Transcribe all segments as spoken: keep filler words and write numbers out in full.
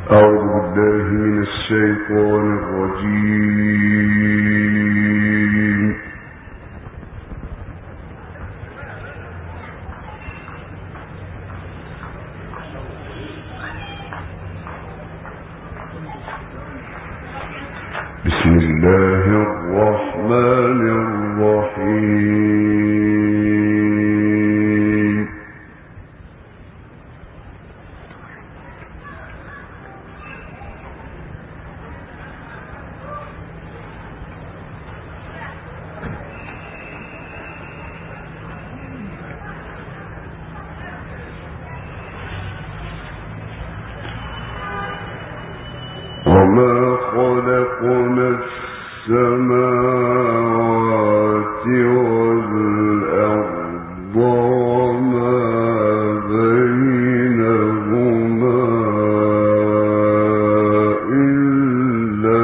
أعوذ بالله من الشيطان الرجيم. بسم الله الرحمن الرحيم. وما خلقنا السماوات والأرض وما بينهما إلا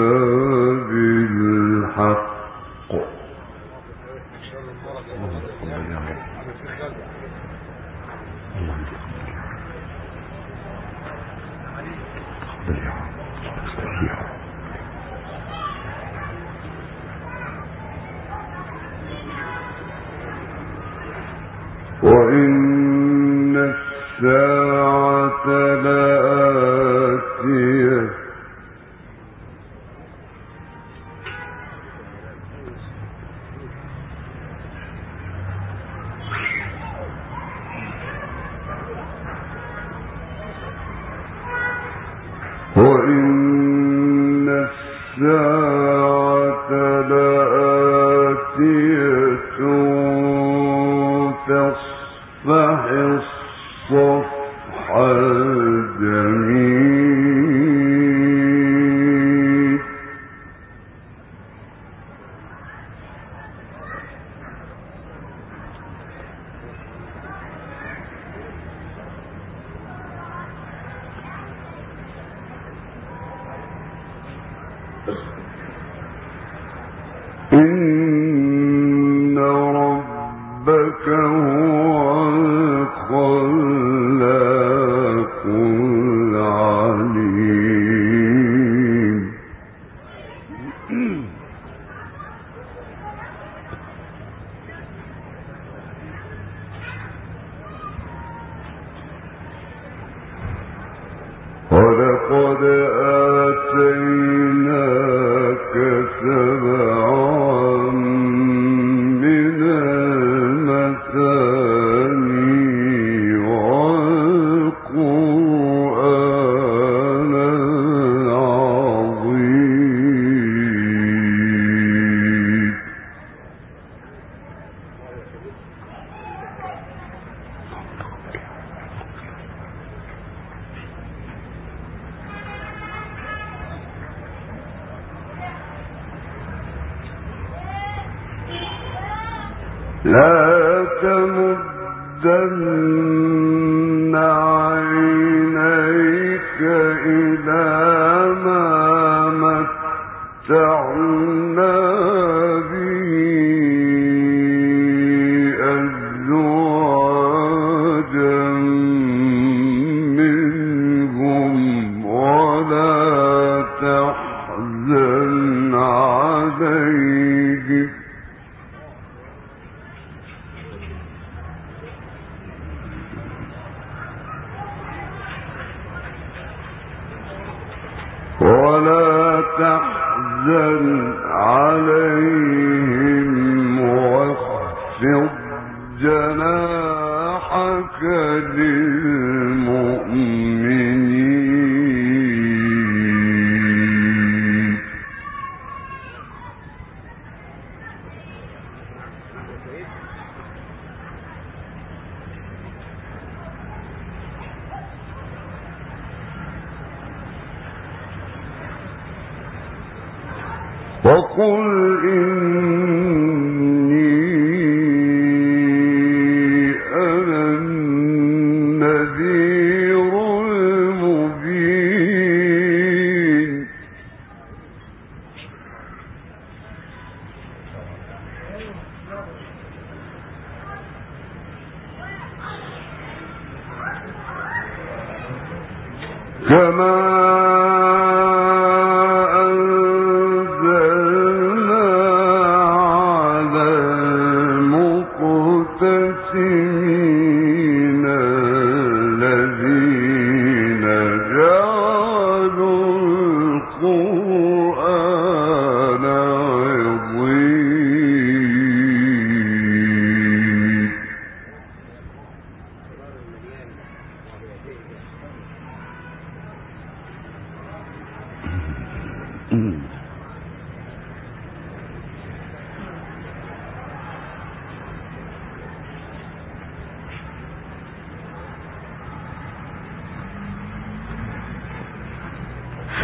بالحق. وإن الساعة لآتية وإن الساعة لآتية تصفح الصفح الجميل. إن ربك هو الخلاق العليم. ولقد آتيناك سبعا من المثاني والقرآن العظيم. لا تمدن عينيك إلى ما متعنا به أزواجا منهم ولا تحزن عليهم ولا تحزن عليهم واخفض جناحك للمؤمنين. وقل إني أنا النذير المبين. كما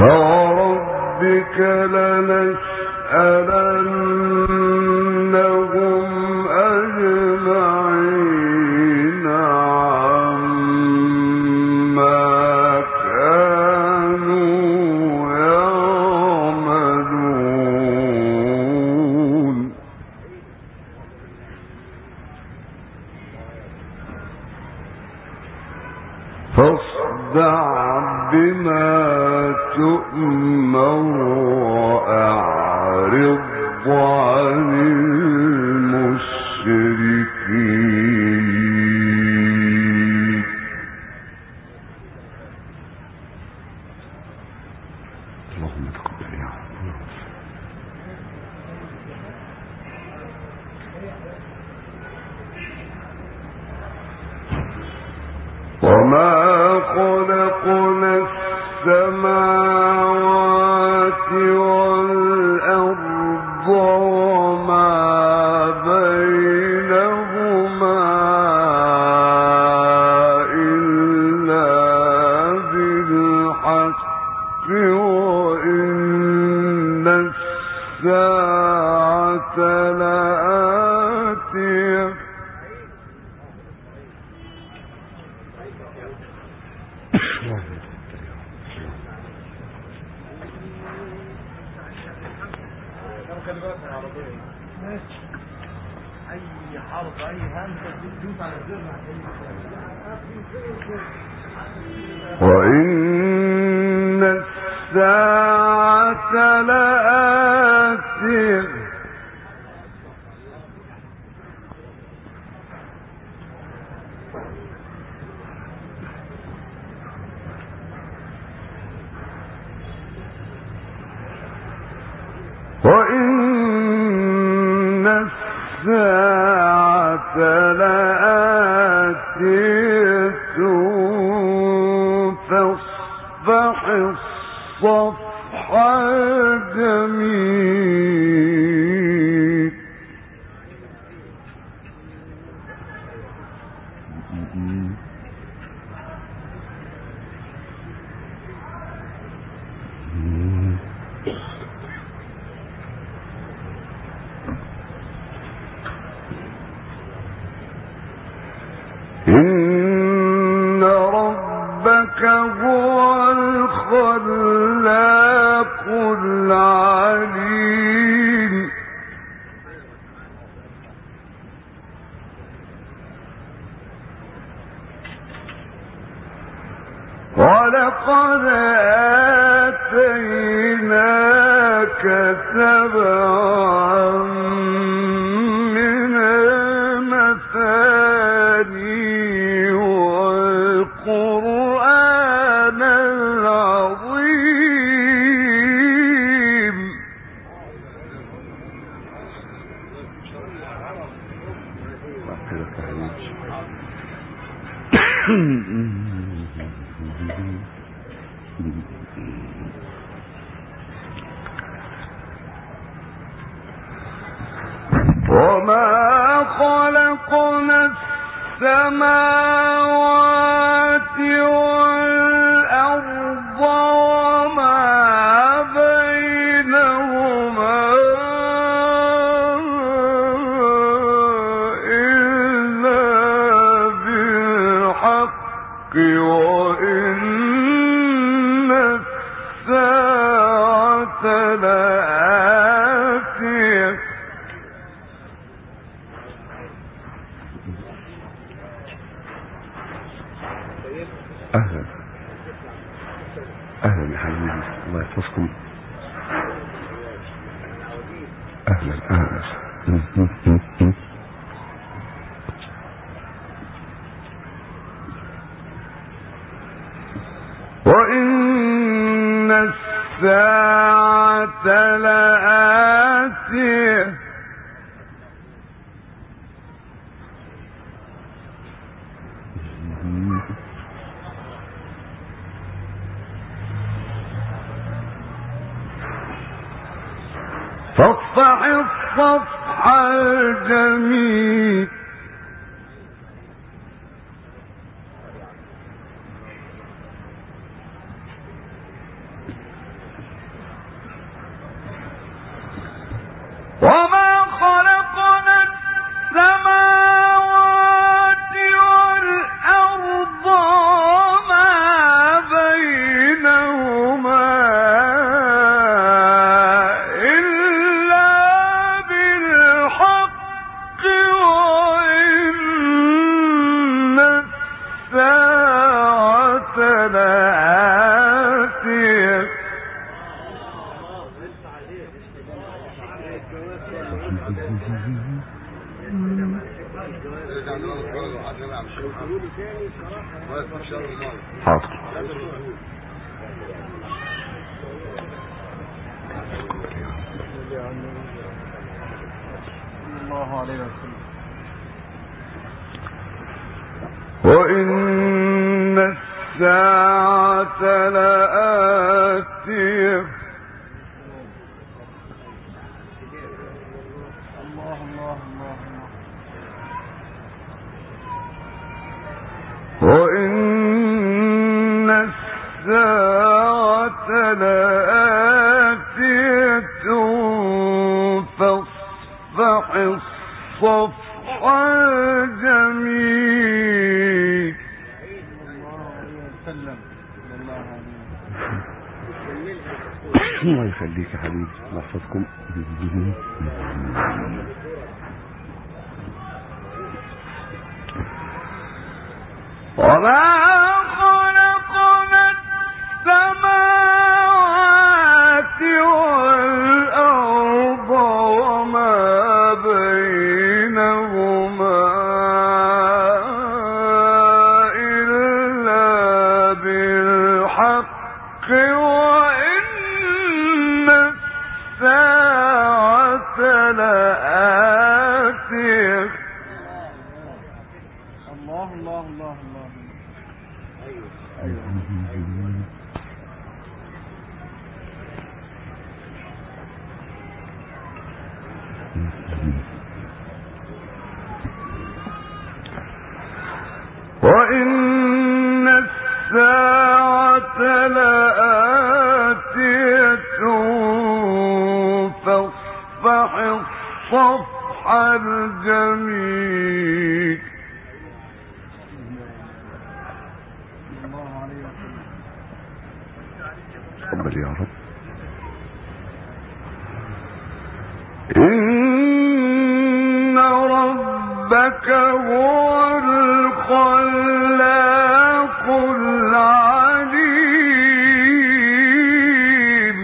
فوربك لنسألنهم أجمعين عما كانوا يعملون فاصدع بما تؤمر وأعرض عن المشركين اللهم تقبل يا رب. وما خلقنا السماوات والأرض وما بينهما إلا بالحق وإن الساعة لآتية وإن الساعة لآتية وإن الساعة لآتية فاصفح الصفح الجميل إن ربك هو الخلاق العليم ولقد آتيناك سبعا من المثاني والقرآن العظيم وما خلقنا السماوات والأرض وما بينهما إلا بالحق وإن الساعة لآتية أهلا أهلا يا حبيبي الله يحفظكم أهلا أهلا وإن الساعة لآتية فاصفح الصفح الجميل لآتية حاضر. الله عليه وسلم. وإن الساعة لآتية الله الله الله وإن الساعة لآتية فاصفح الصفح الجميل. الله يخليك يا حبيبي، الله يحفظكم. وما خلقنا السماوات والأرض وما بينهما إلا بالحق وإن الساعة لآتية. الله الله الله الله. وإن الساعة لآتية فاصفح الصفح الجميل. الله عليه وسلم. تقبل يا رب. إن ربك هو الخلاق العليم.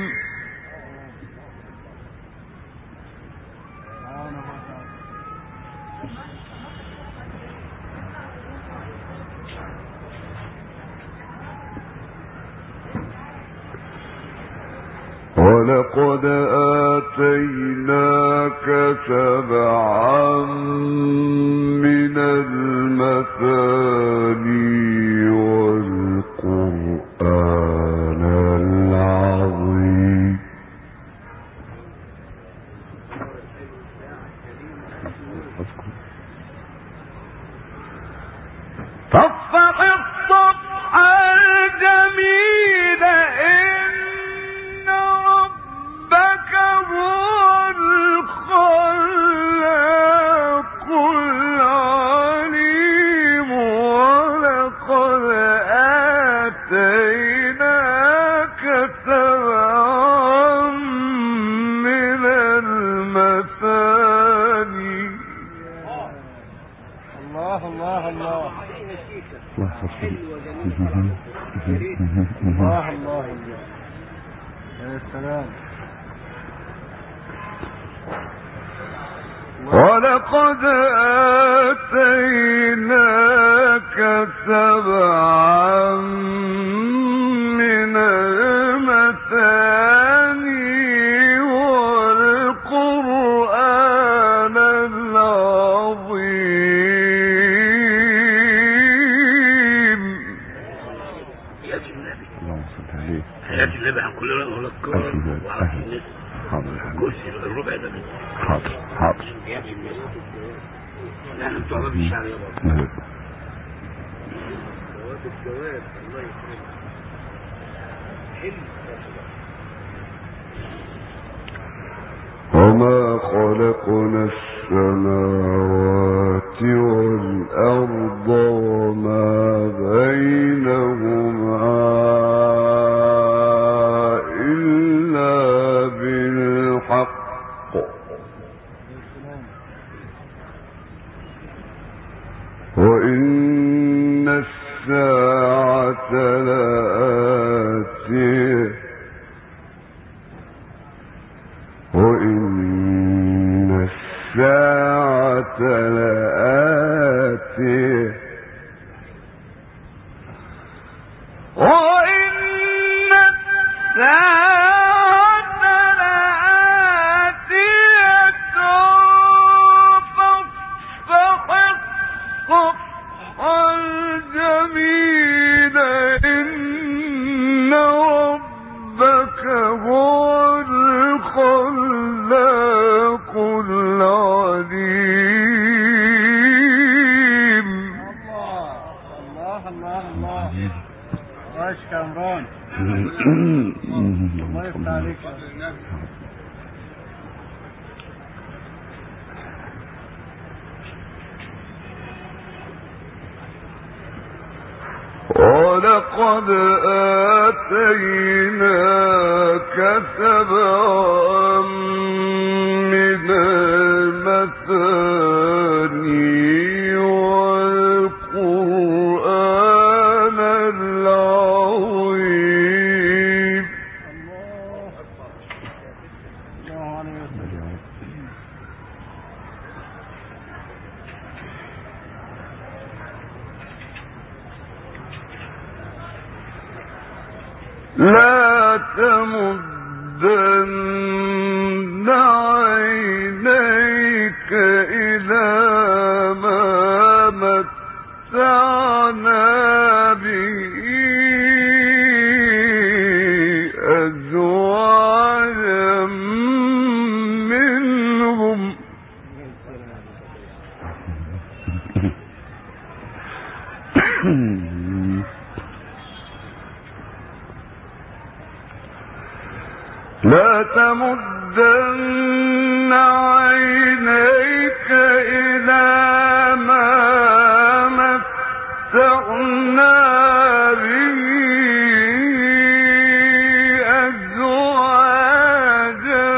ولقد آتيناك سبعا من المثاني والقرآن العظيم. فاصفح الصفح الجميل. إن ربك هو الخلاق العليم. ولقد آتيناك سبعا من المثاني. الله الله الله. الله الله يا سلام. ولقد آتيناك سبعا من المثاني والقرآن العظيم. اللهم صل عليه. حياة النبي عن كل رأي ولكار وعرف الناس. حاضر يا حبيبي. كرسي الربع ده بس. حاضر حاضر. نحن بتوع باب الشعر يا بابا. نعم. جواب الجواب الله يكرمك. حلو. وما خلقنا السماوات والأرض وما بينهما إلا بالحق وإن الساعة لآتيه وإن الساعة لآتيه وإن الساعة لآتية فاصفح الصفح الجميل إن ربك هو الخلاق العليم. الله الله الله عاش كامران. الله يفتح عليك. ولقد آتيناك سبعا من المثاني والقرآن العظيم. الله عليه وسلم. لا تمدن عينيك إلى ما متعنا به أزواجا منهم لا تمدن عينيك إلى ما متعنا به أزواجا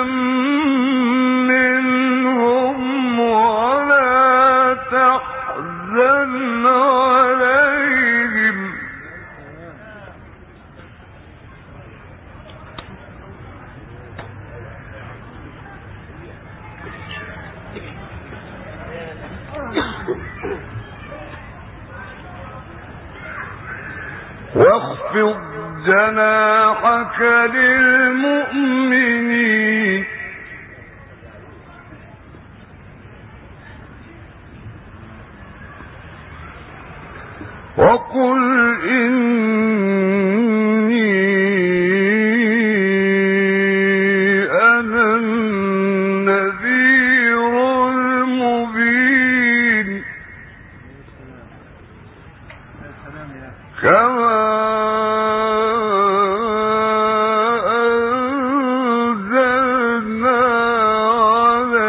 منهم ولا تحزن عليهم واخفض جناحك للمؤمنين وقل إني أنا النذير المبين كما أنزلنا على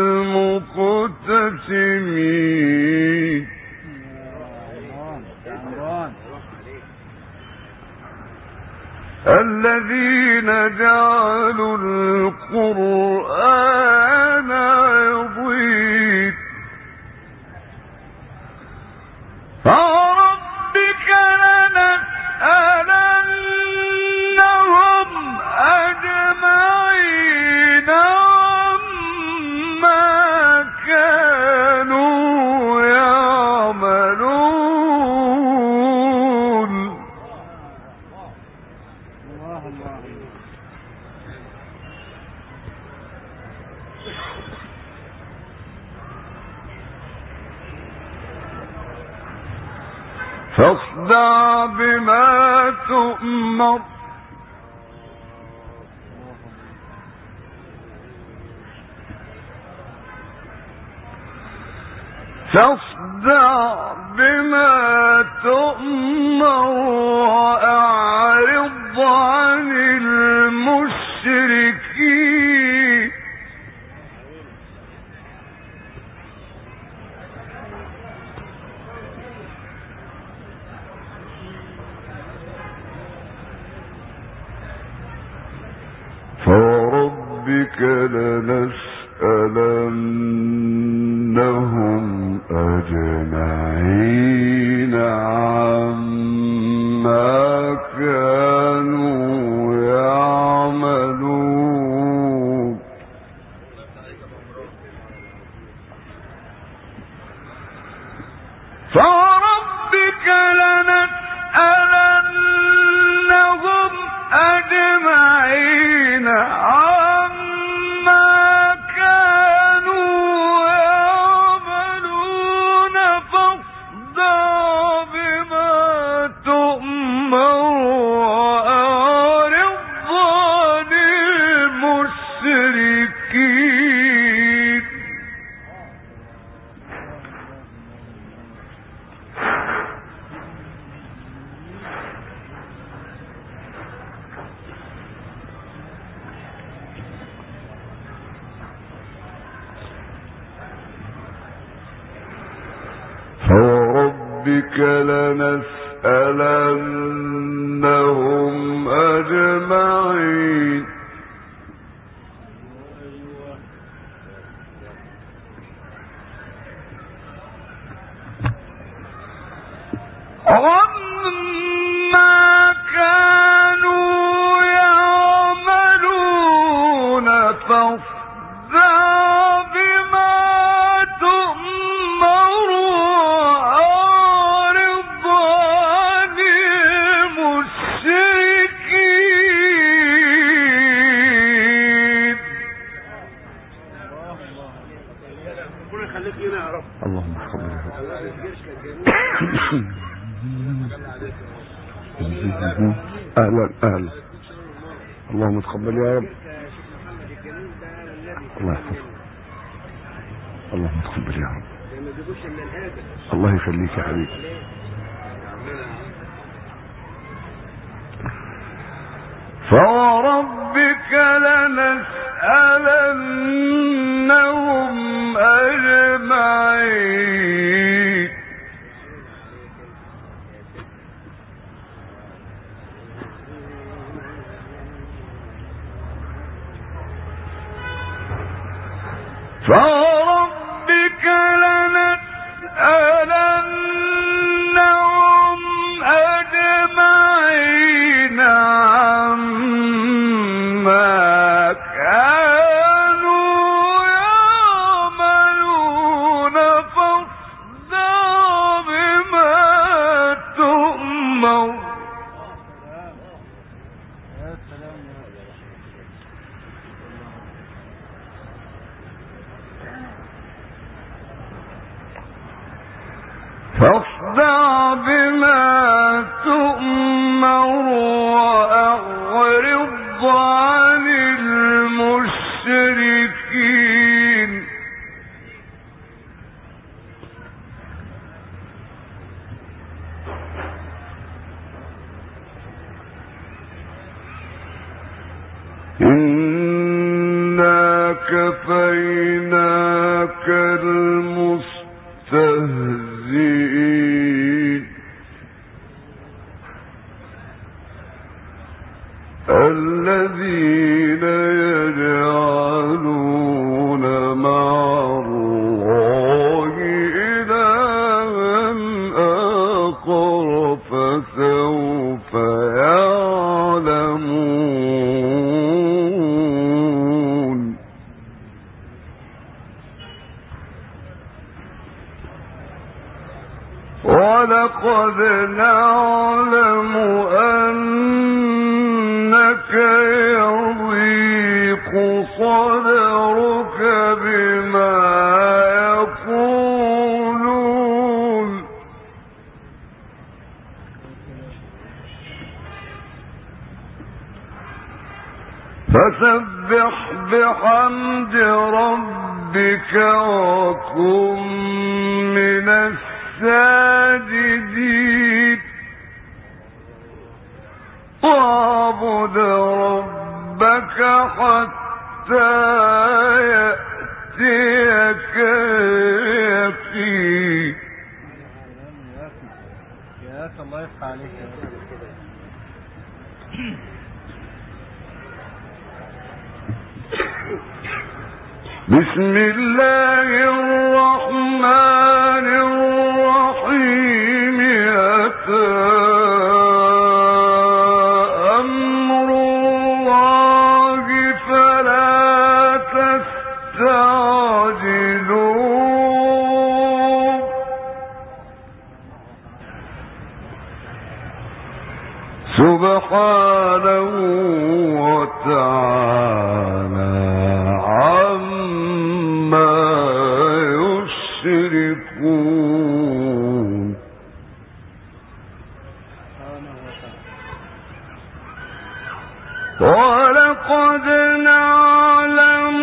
المقتسمين الذين جعلوا القرآن عضين فوربك لنسألنهم أجمعين عما كانوا يعملون. الله الله فاصدع بما تؤمر فاصدع بما تؤمر وأعرض عن المشركين فوربك لنسألنهم أجمعين عما عما كانوا يعملون فوربك لنسألنهم أجمعين عما كانوا يعملون فاصدع بما تؤمر وأعرض عن المشركين فوربك لنسألنهم أجمعين عما كانوا يعملون فاصدع بما تؤمر وأعرض عن المشركين ربنا يخليك لنا يا رب. اللهم صل على اهلا اهلا اللهم تقبل يا رب. الله يحفظك. اللهم تقبل يا رب. الله يخليك يا حبيبي. فوربك لنسألنهم أجمعين فوربك لنسألنهم أجمعين عما كانوا يعملون فاصدع بما تؤمر يا سلام يا فاصدع بما تؤمر وأعرض عن المشركين إنا كفيناك المستهزئين الذين يجعلون مع الله إلها آخر فسوف يعلمون ولقد نعلم أنك يضيق صدرك بما يقولون فسبح بحمد ربك وكن من الساجدين واعبد ربك حتى يأتيك اليقين. يا الله يفتح عليك يا رب. بسم الله الرحمن الرحيم. أتى سبحانه وتعالى عما يشركون. ولقد نعلم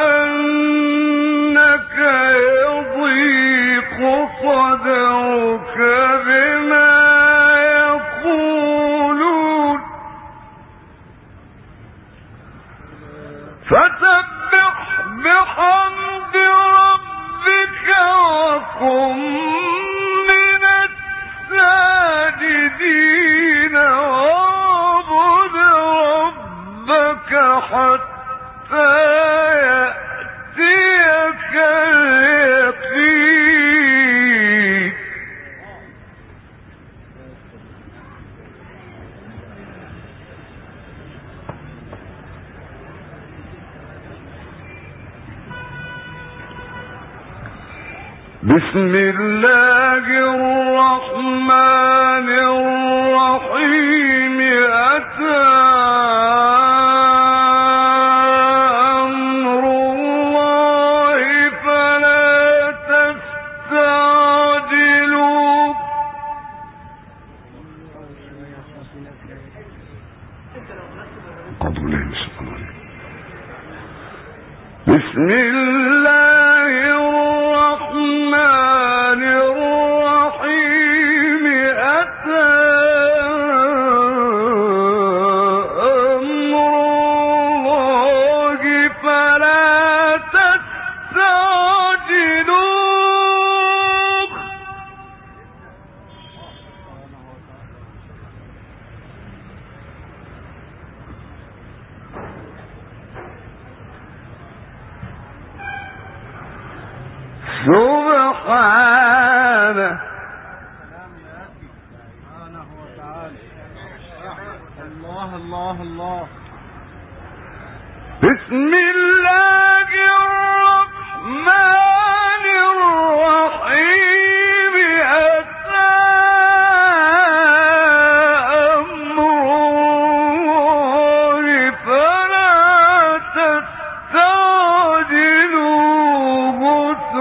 أنك يضيق صدرك بما يقولون فسبح بحمد ربك وكن من الساجدين واعبد ربك حتى يأتيك اليقين. بسم الله الرحمن الرحيم. أتى أمر الله فلا تستعجلوه. بسم الله الرحمن الرحيم. أتى أمر الله فلا تستعجلوه. سبحانه الله الله الله. بسم الله الرحمن الرحيم. أتى أمر الله فلا تستعجلوه.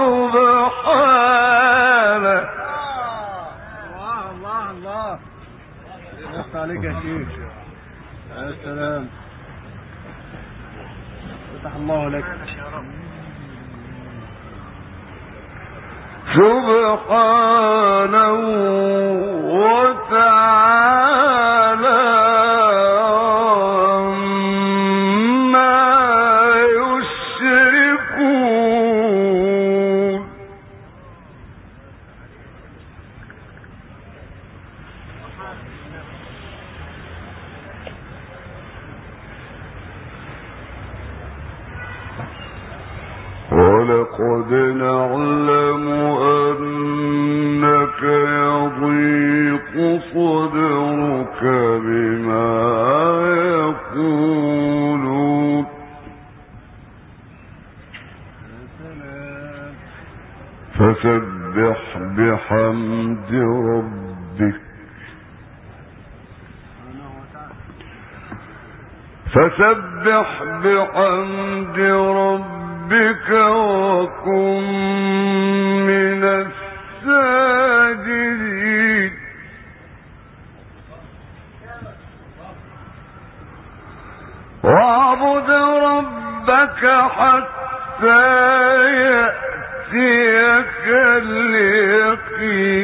سبحانه. الله الله الله. يفتح عليك يا شيخ. يا سلام. فتح الله لك. سبحانه وتعالى عما يشركون. ولقد نعلم أنك يضيق صدرك بما يقولون فسبح بحمد ربك فسبح بحمد ربك وكن من الساجدين. واعبد ربك حتى يأتيك اليقين.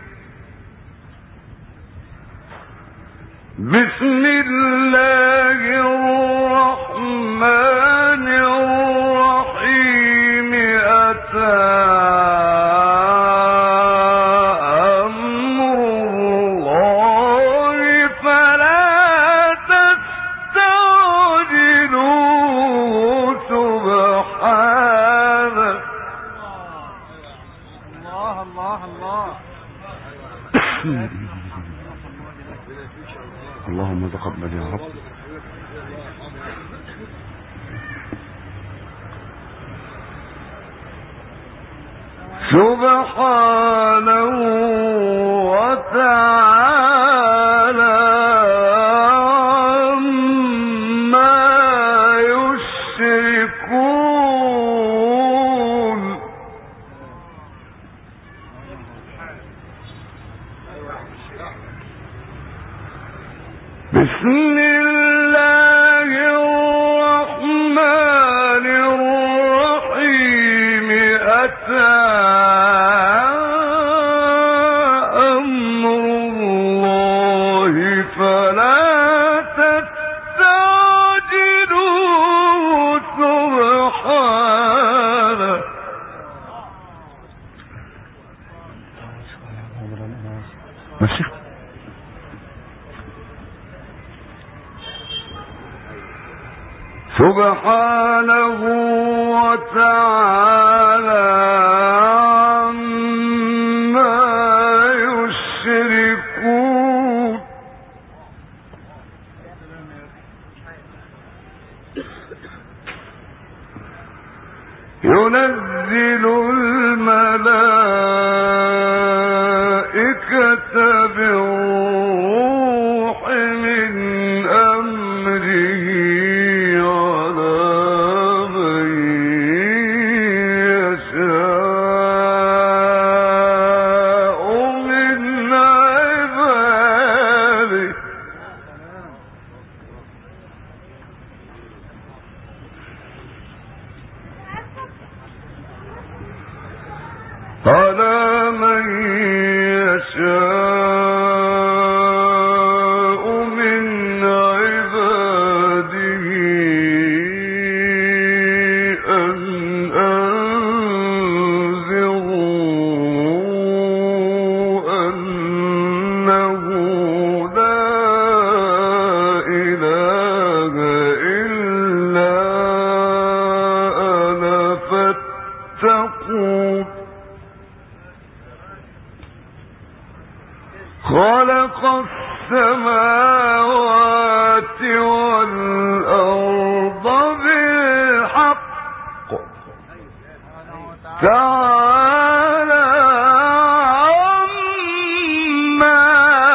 بسم الله الرحمن الرحيم. أتى أمر الله فلا تستعجلوه. سبحانه. الله الله الله. اللهم تقبل يا رب. سبحانه وتعالى بسم الله الرحمن الرحيم أتى أمر الله فلا تستعجلوه سبحانه ماشي سبحانه وتعالى عما يشركون ينزل الملائكة بالروح من أمره على من يشاء من عباده أن أنذروا أنه لا إله إلا أنا فاتقون خلق السماوات والأرض بالحق تعالى عما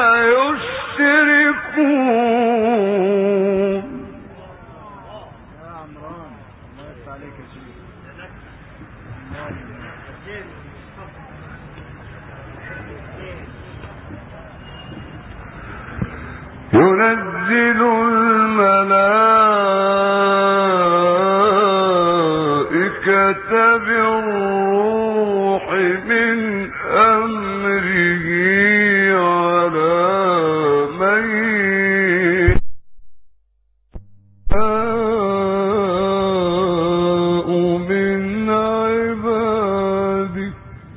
يشركون. يا عمران الله يفتح عليك يا شيخ. ينزل الملائكة بالروح من أمره على من يشاء من عباده.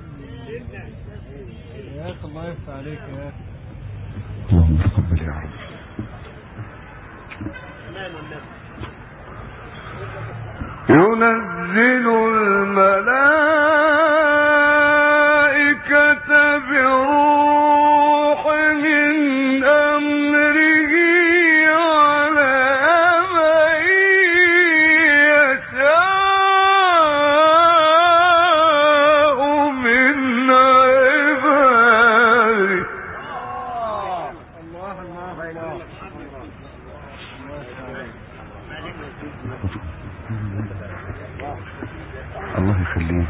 يا أخي الله يفتح عليك يا أخي. اللهم تقبل يا رب. ينزل الملائكة بالروح من أمره على من يشاء من عباده. الله الله الله. الله يخليك.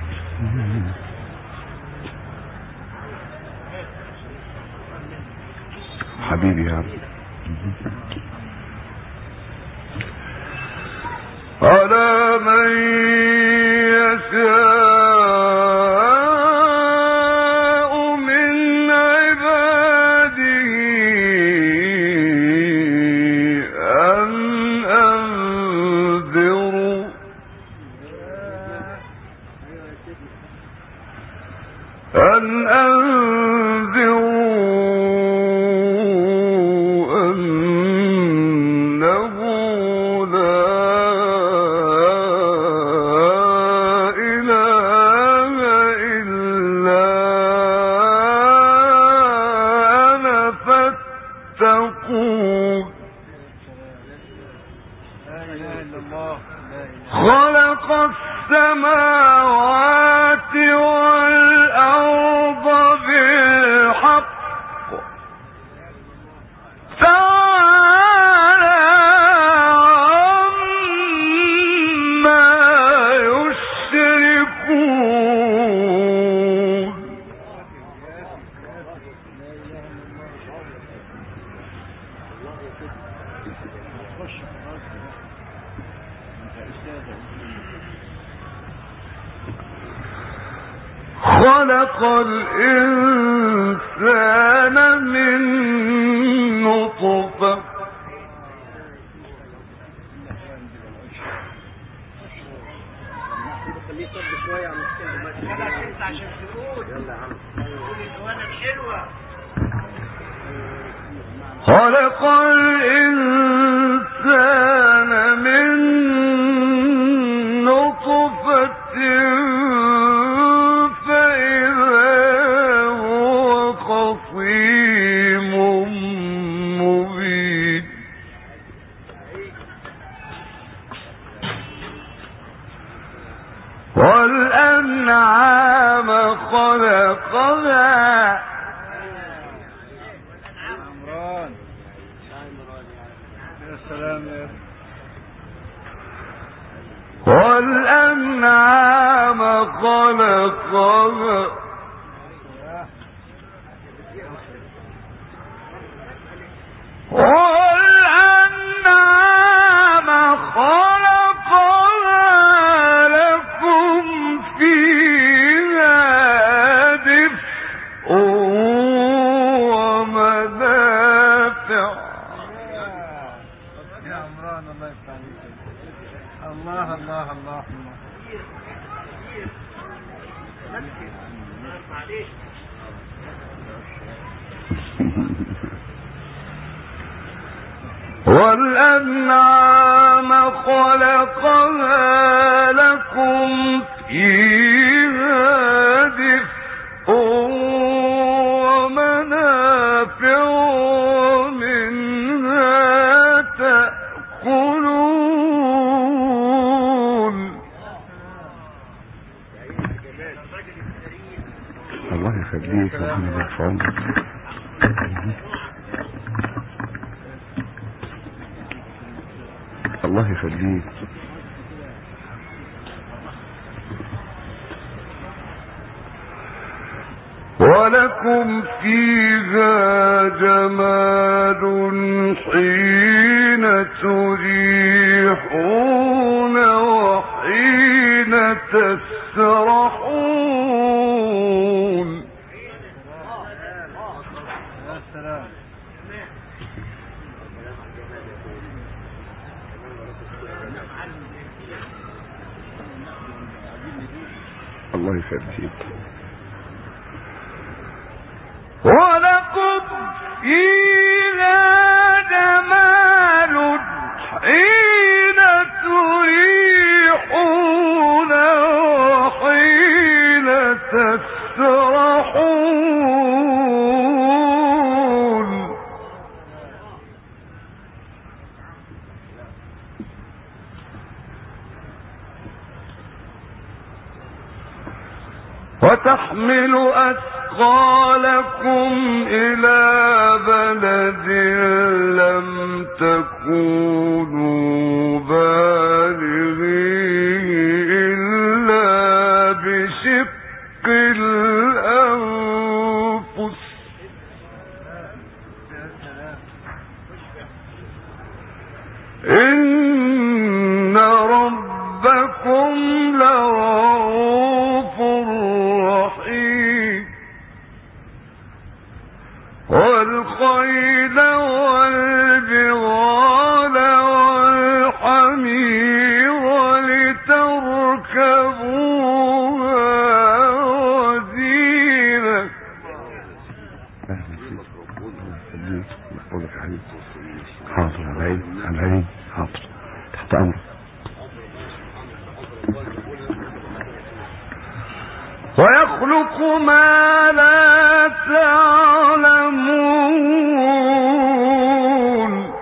حبيبي يا رب. على من يشاء من عباده أن أنذروا أن أنذروا أنه لا إله إلا أنا فاتقون لا إله إلا الله. خلق السماوات والأرض بالحق تعالى عما يشركون. خش خلاص انت استاذ. خلق الإنسان من نطفة خلق الإنسان من نطفة فإذا هو خصيم مبين والأنعام خلقها والأنعام خلقها والأنعام خلقها لكم فيها دفء ومنافع. يا عمران الله يفتح عليك. الله الله الله والأنعام خلقها لكم فيها دفء ومنافع ومنها تأكلون. الله يخليك ربنا يبارك في عمرك. الله يخليك. ولكم فيها جمال حين تريحون وحين تسرحون. الله يخليك. ولكم فيها جمال حين تريحون وحين تسرحون. وتحمل أثقالكم إلى بلد لم تكونوا بالغيه إلا بشق الأنفس إن ربكم لرؤوف رحيم. والخيل والبغال والحمير لتركبوها وزينة. حاضر على العين على العين حاضر تحت أمرك. ويخلق ما لا تعلمون.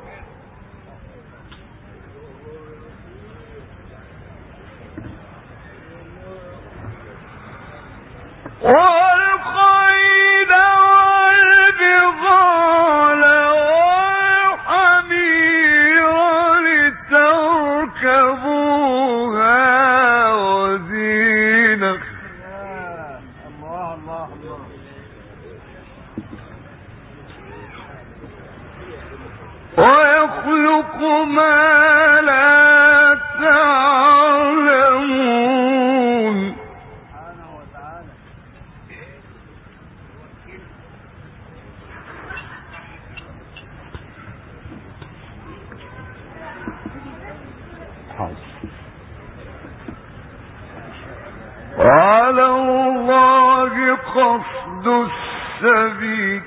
والخيل والبغال والحمير لتركبوها وزينة. ويخلق ما لا تعلمون. سبحانه وتعالى. وعلى الله قصد السبيل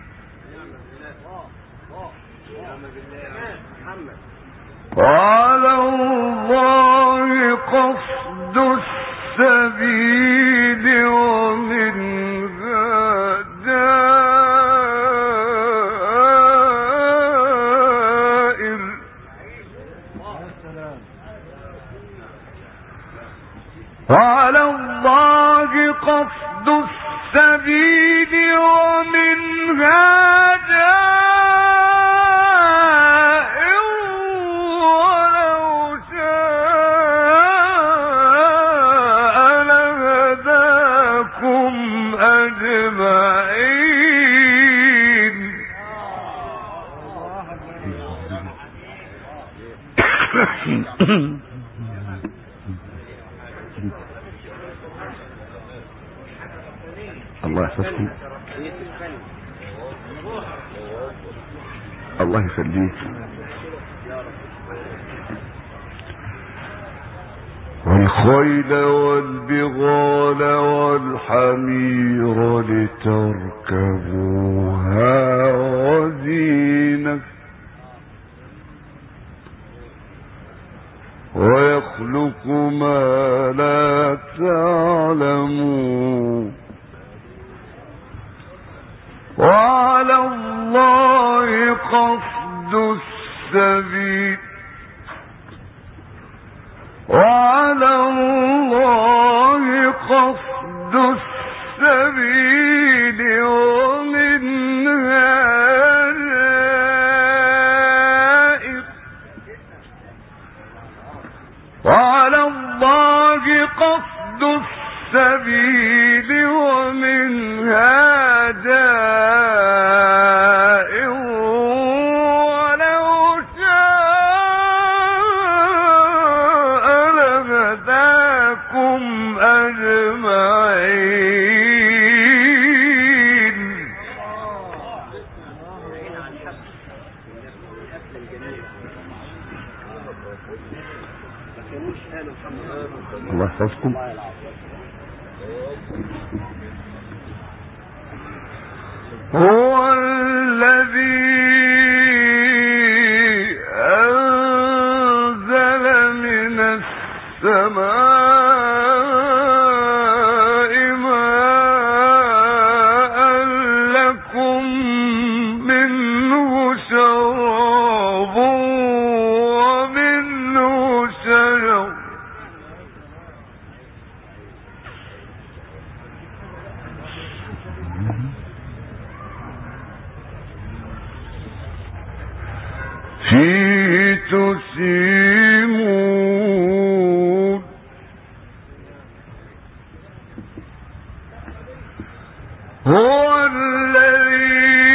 وعلى الله قصد السبيل ومنها جائر. وعلى الله قصد السبيل ومنها جائر ولو شاء لهداكم أجمعين. الله يحفظكم. الله يخليك. والخيل والبغال والحمير لتركبوها وزينة ويخلق ما لا تعلمون. وعلى الله قصد السبيل وعلى الله قصد السبيل ومنها جائر. وعلى الله قصد السبيل ومنها جائر ولو شاء لهداكم أجمعين. الله يحفظكم. هو الذي أنزل من السماء ماء لكم منه شراب ومنه شجر فيه تسيمون. هو الذي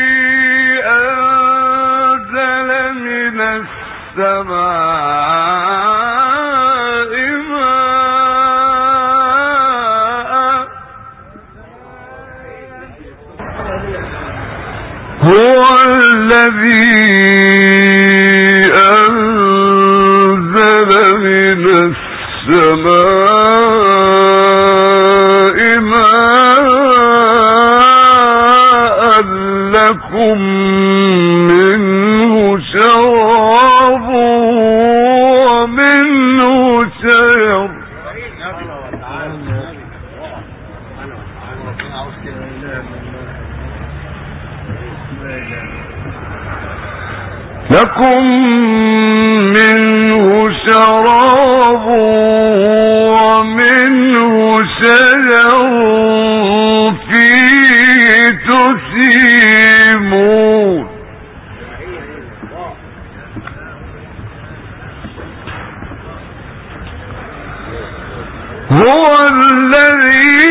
أنزل من السماء ماء هو الذي من السماء ماء لكم منه شراب ومنه شجر لكم منه شراب ومنه شجر فيه تسيمون. هو الذي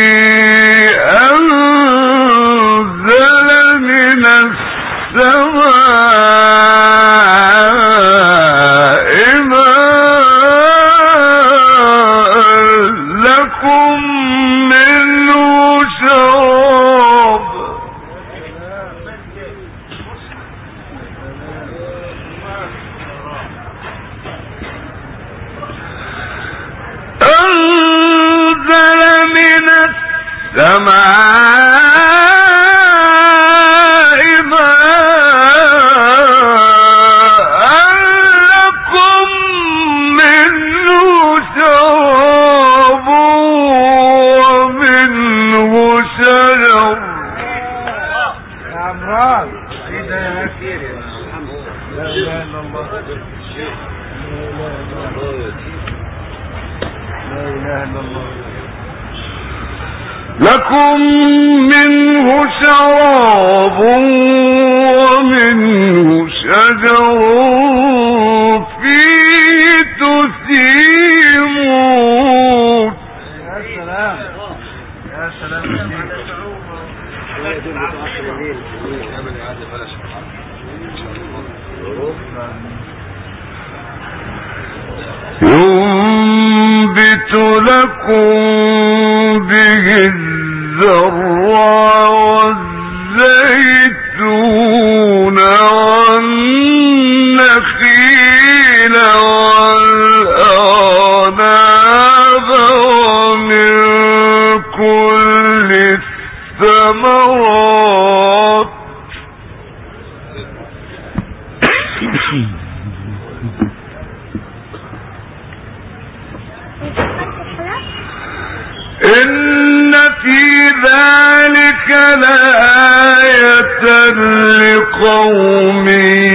أنزل من السماء لكم منه شراب ومنه شجر فيه تسيمون. يا سلام يا سلام ينبت لكم به الزرع والزيتون والنخيل والأعناب ومن كل الثمرات إن في ذلك لآية لقوم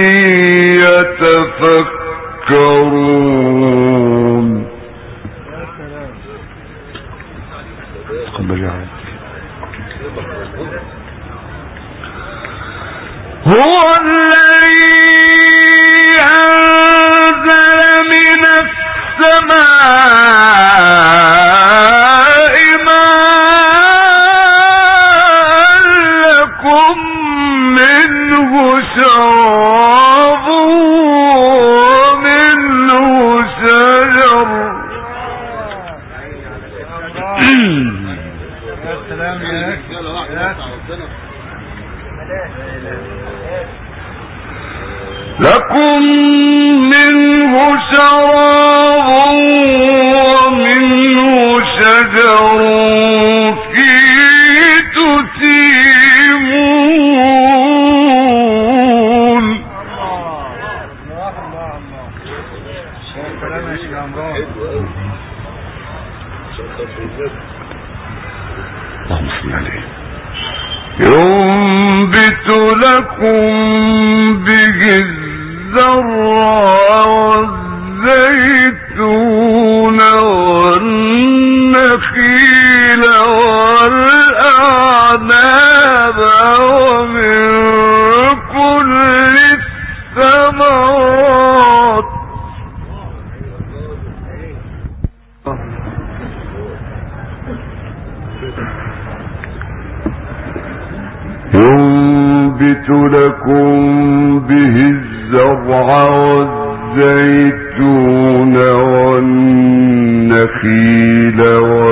يتفكرون. هو الذي أنزل من السماء منه شراب ومنه شجر. يا سلام يا لكم منه شراب ومنه شجر فيه تسيمون. اللهم صل عليه. ينبت لكم به الزرع والزيتون والنخيل والأعناب ومن كل الثمرات ينبت لكم به الزرع والزيتون والنخيل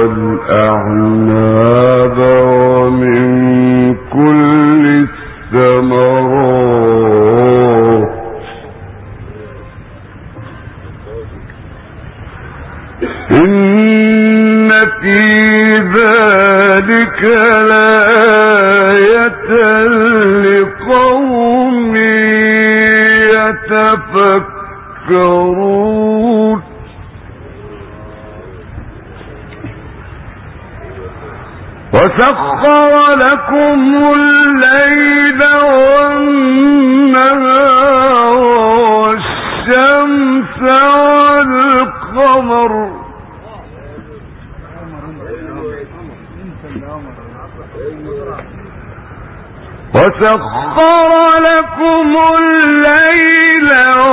والأعناب ومن كل الثمرات إن في ذلك لآية لقوم يتفكرون. وسخر لكم الليل والنهار والشمس والقمر وسخر لكم الليل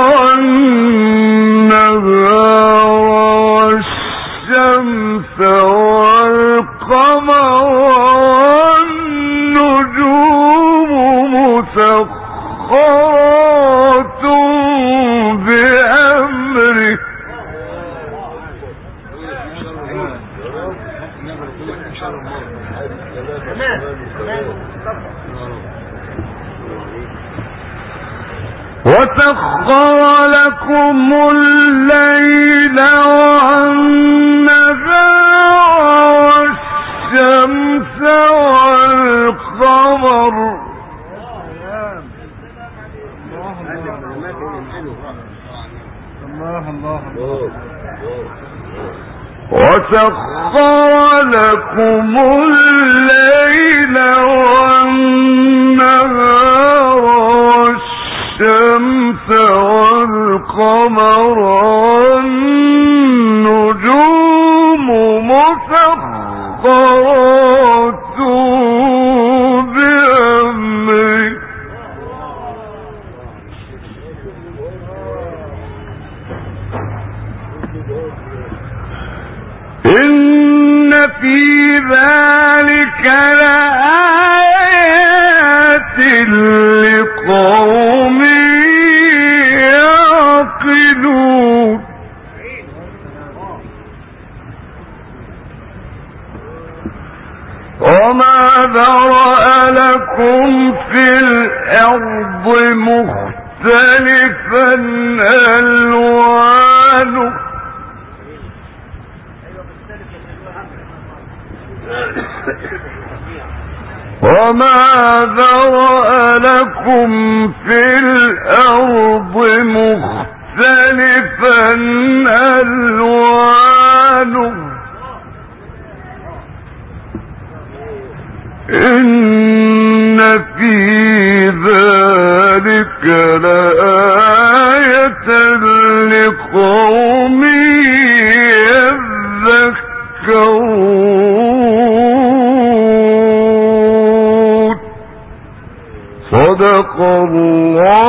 والنهار والشمس والقمر والنجوم مسخرات وسخر لكم الليل والنهار والشمس والقمر الله الله الله وسخر لكم الليل والنهار والشمس والقمر والنجوم مسخرات بأمره إن في ذلك لآيات لقوم يعقلون وما ذرأ لكم في الأرض مختلفا ألوانه وما ذرأ لكم في الأرض مختلفا ألوانه إن في ذلك لآية لقوم يذكرون صدق الله